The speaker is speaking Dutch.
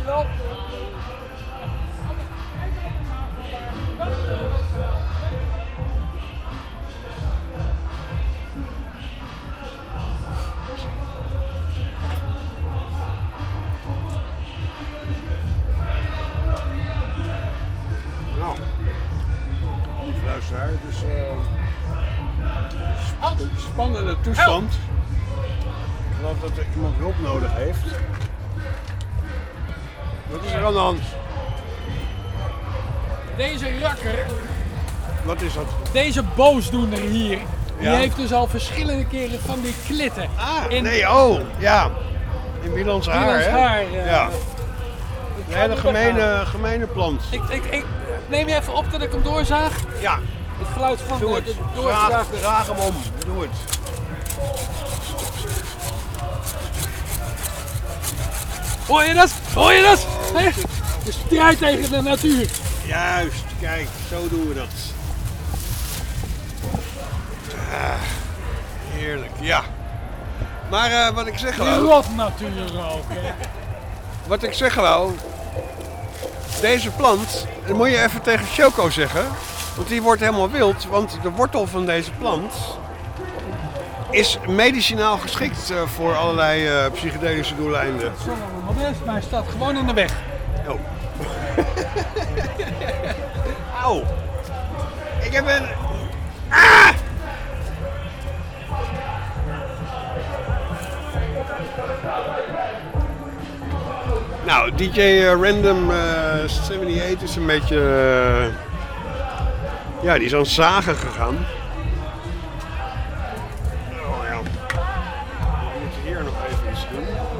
Nou, lieve luisteraar, het is een spannende toestand. Ik geloof dat er iemand hulp nodig heeft. Wat is er aan de hand? Deze rakker, Wat is dat? deze boosdoener hier, die Ja. heeft dus al verschillende keren van die klitten. In Ja. In Wielands haar, Wielands hè? haar, Ja. Ik Een ga hele hem weghalen. gemene plant. Ik neem je even op dat ik hem doorzaag. Ja, Het geluid van doe de het. doorgezaagde. Draag hem om. Doe het. Hoor je dat? Hoor je dat? Hè? De strijd tegen de natuur. Juist, kijk, zo doen we dat. Heerlijk, ja. Maar wat ik zeg Die wou, rotnatuur ook. Hè? wat ik zeg wou, deze plant, dat moet je even tegen Choco zeggen, want die wordt helemaal wild, want de wortel van deze plant is medicinaal geschikt voor allerlei psychedelische doeleinden. Zo allemaal best, maar hij staat gewoon in de weg. Oh. Auw. Ik heb een... Nou, DJ Random 78 is een beetje... ja, die is aan het zagen gegaan. Oh ja. We moeten hier nog even iets doen.